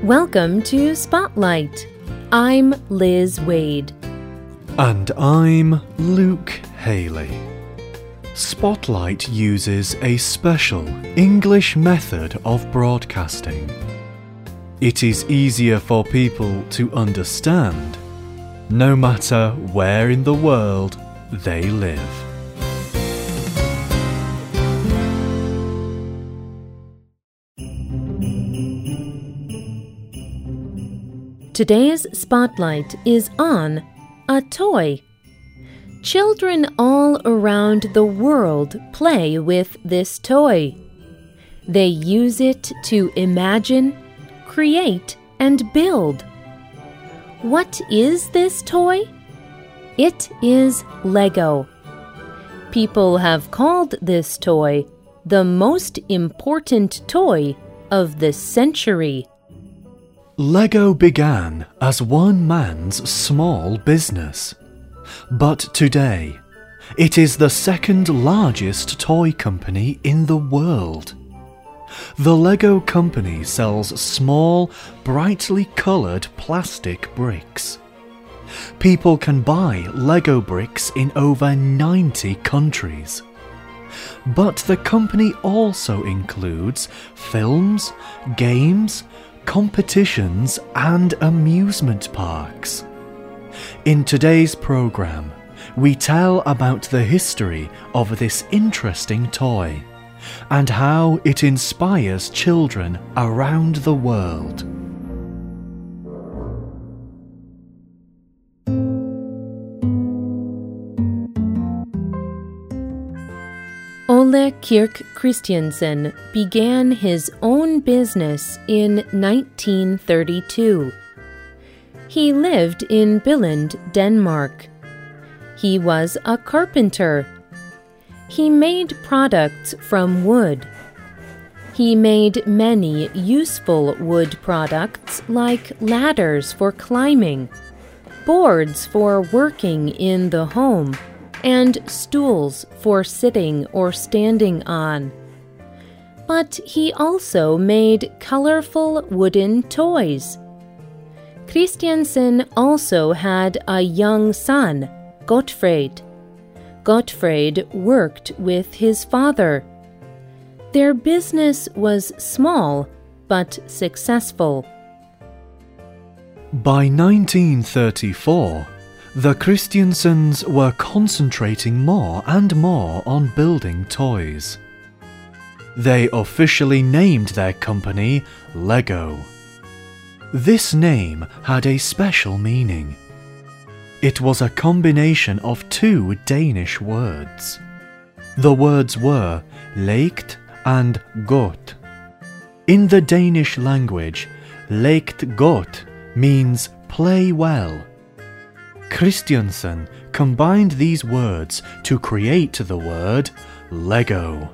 Welcome to Spotlight. I'm Liz Wade. And I'm Luke Haley. Spotlight uses a special English method of broadcasting. It is easier for people to understand, no matter where in the world they live. Today's Spotlight is on a toy. Children all around the world play with this toy. They use it to imagine, create, and build. What is this toy? It is Lego. People have called this toy the most important toy of the century. Lego began as one man's small business, but today it is the second largest toy company in the world. The Lego company sells small, brightly coloured plastic bricks. People can buy Lego bricks in over 90 countries. But the company also includes films, games, competitions and amusement parks. In today's programme, we tell about the history of this interesting toy and how it inspires children around the world. Ole Kirk Christiansen began his own business in 1932. He lived in Billund, Denmark. He was a carpenter. He made products from wood. He made many useful wood products like ladders for climbing, boards for working in the home, and stools for sitting or standing on. But he also made colorful wooden toys. Christiansen also had a young son, Gottfried. Gottfried worked with his father. Their business was small but successful. By 1934, the Christiansens were concentrating more and more on building toys. They officially named their company Lego. This name had a special meaning. It was a combination of two Danish words. The words were lekt and godt. In the Danish language, lekt godt means play well. Christiansen combined these words to create the word Lego.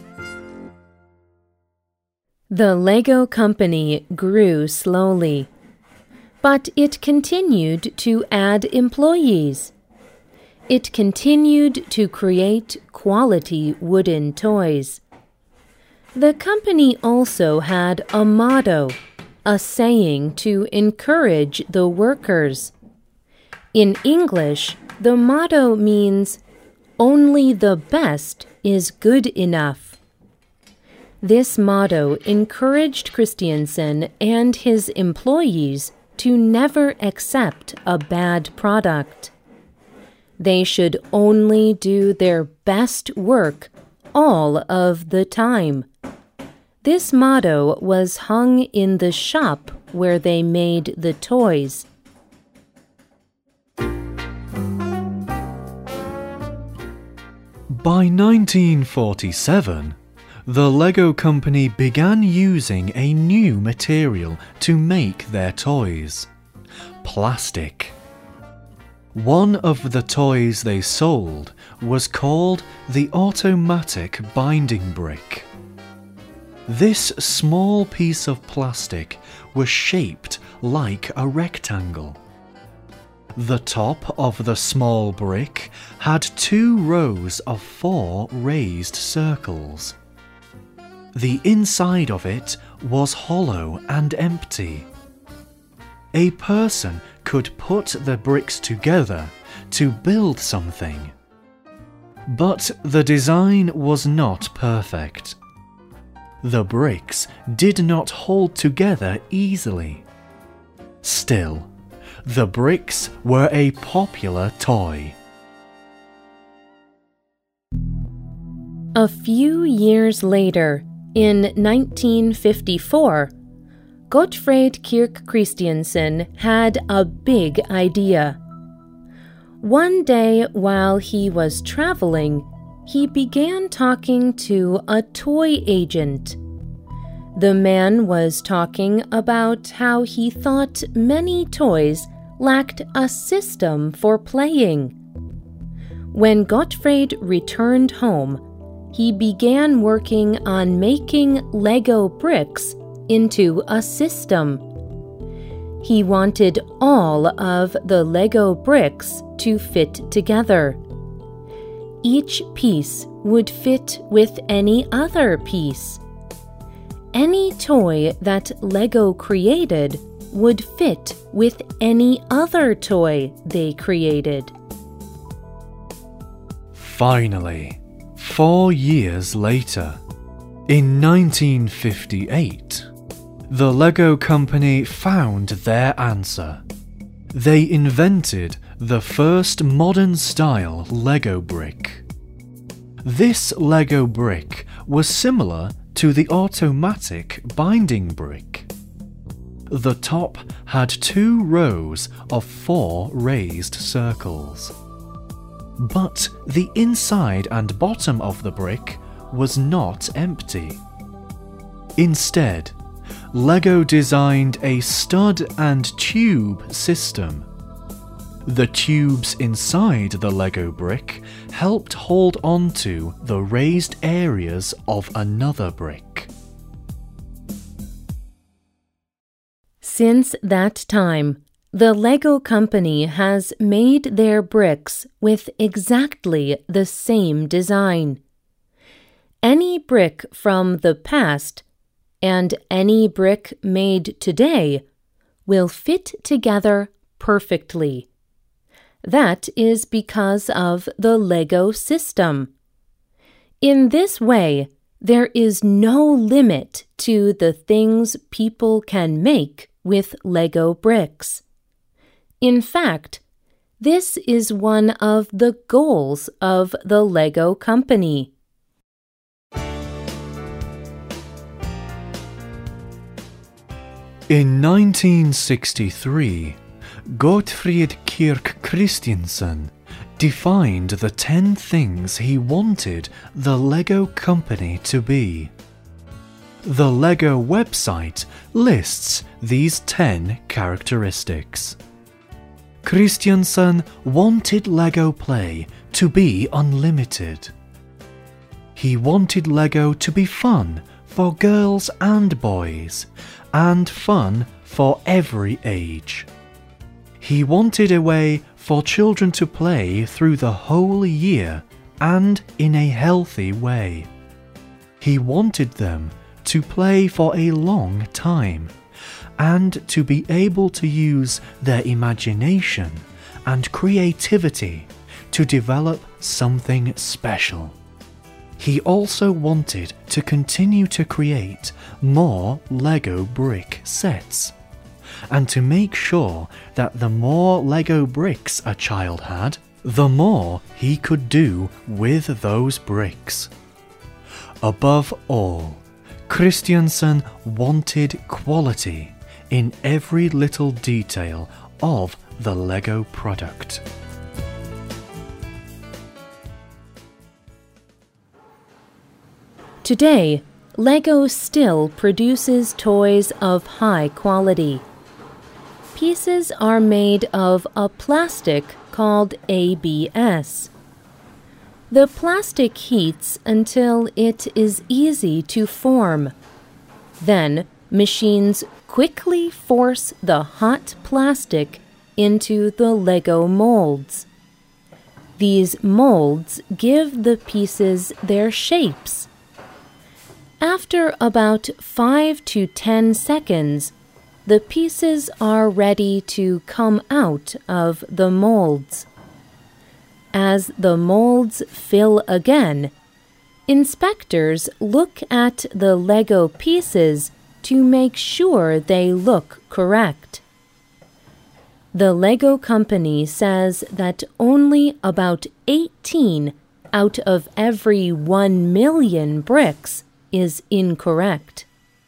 The Lego company grew slowly, but it continued to add employees. It continued to create quality wooden toys. The company also had a motto, a saying to encourage the workers. In English, the motto means, "Only the best is good enough." This motto encouraged Christiansen and his employees to never accept a bad product. They should only do their best work all of the time. This motto was hung in the shop where they made the toys. By 1947, the Lego company began using a new material to make their toys: plastic. One of the toys they sold was called the automatic binding brick. This small piece of plastic was shaped like a rectangle. The top of the small brick had 2 rows of 4 raised circles. The inside of it was hollow and empty. a person could put the bricks together to build something. But the design was not perfect. The bricks did not hold together easily. Still, the bricks were a popular toy. A few years later, in 1954, Gottfried Kirk Christiansen had a big idea. One day while he was traveling, he began talking to a toy agent. The man was talking about how he thought many toys lacked a system for playing. When Gottfried returned home, he began working on making Lego bricks into a system. He wanted all of the Lego bricks to fit together. Each piece would fit with any other piece. Any toy that Lego created would fit with any other toy they created. Finally, 4 years later, in 1958, the Lego Company found their answer. They invented the first modern-style Lego brick. This Lego brick was similar to the automatic binding brick. The top had 2 rows of 4 raised circles. But the inside and bottom of the brick was not empty. Instead, Lego designed a stud and tube system. The tubes inside the Lego brick helped hold onto the raised areas of another brick. Since that time, the Lego Company has made their bricks with exactly the same design. Any brick from the past and any brick made today will fit together perfectly. That is because of the Lego system. In this way, there is no limit to the things people can make with Lego bricks. In fact, this is one of the goals of the Lego Company. In 1963, Gottfried Kirk Christiansen defined the 10 things he wanted the Lego Company to be. The Lego website lists these 10 characteristics. Christiansen wanted Lego play to be unlimited. He wanted Lego to be fun for girls and boys, and fun for every age. He wanted a way for children to play through the whole year and in a healthy way. He wanted them to play for a long time and to be able to use their imagination and creativity to develop something special. He also wanted to continue to create more Lego brick sets, and to make sure that the more Lego bricks a child had, the more he could do with those bricks. Above all, Christiansen wanted quality in every little detail of the Lego product. Today, Lego still produces toys of high quality. Pieces are made of a plastic called ABS. The plastic heats until it is easy to form. Then, machines quickly force the hot plastic into the Lego molds. These molds give the pieces their shapes. After about 5 to 10 seconds, the pieces are ready to come out of the molds. As the molds fill again, inspectors look at the Lego pieces to make sure they look correct. The Lego company says that only about 18 out of every 1 million bricks is incorrect.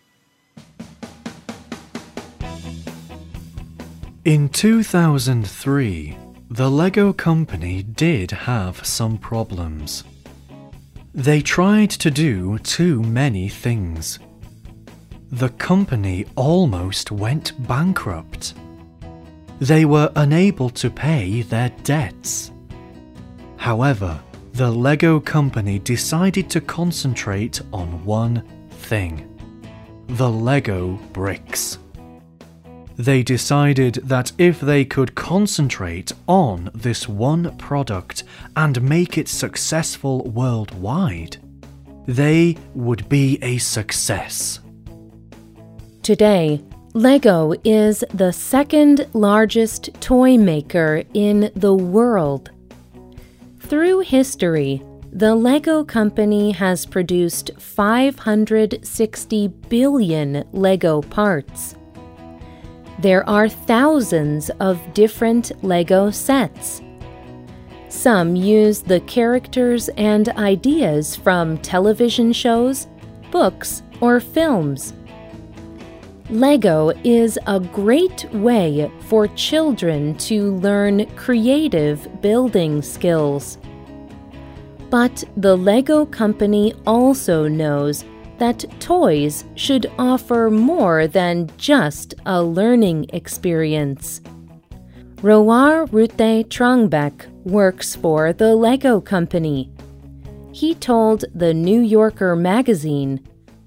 In 2003, the Lego company did have some problems. They tried to do too many things. The company almost went bankrupt. They were unable to pay their debts. However, the Lego company decided to concentrate on one thing: the Lego bricks. They decided that if they could concentrate on this one product and make it successful worldwide, they would be a success. Today, Lego is the second largest toy maker in the world. Through history, the Lego company has produced 560 billion Lego parts. There are thousands of different Lego sets. Some use the characters and ideas from television shows, books, or films. Lego is a great way for children to learn creative building skills. But the Lego company also knows that toys should offer more than just a learning experience. Roar Rute Trongbeck works for the Lego company. He told the New Yorker magazine,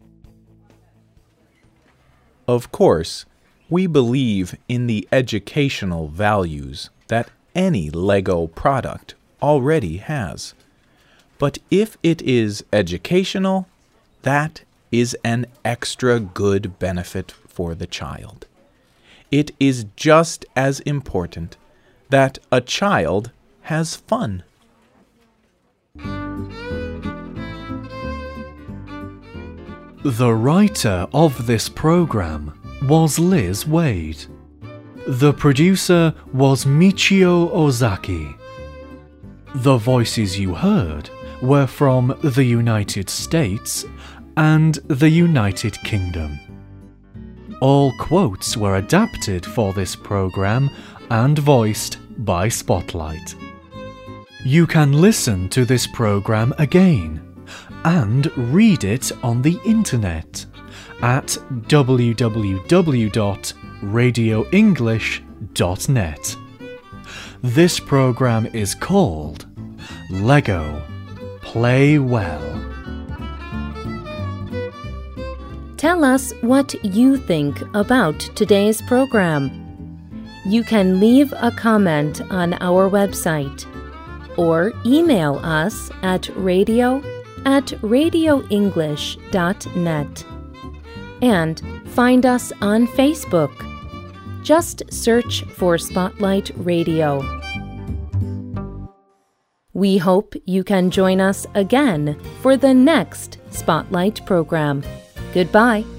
"Of course, we believe in the educational values that any Lego product already has. But if it is educational, that is an extra good benefit for the child. It is just as important that a child has fun." The writer of this program was Liz Wade. The producer was Michio Ozaki. The voices you heard were from the United States and the United Kingdom. All quotes were adapted for this program and voiced by Spotlight. You can listen to this program again and read it on the internet at www.radioenglish.net. This program is called Lego Play Well. Tell us what you think about today's program. You can leave a comment on our website or email us at radio@radioenglish.net. And find us on Facebook. Just search for Spotlight Radio. We hope you can join us again for the next Spotlight program. Goodbye.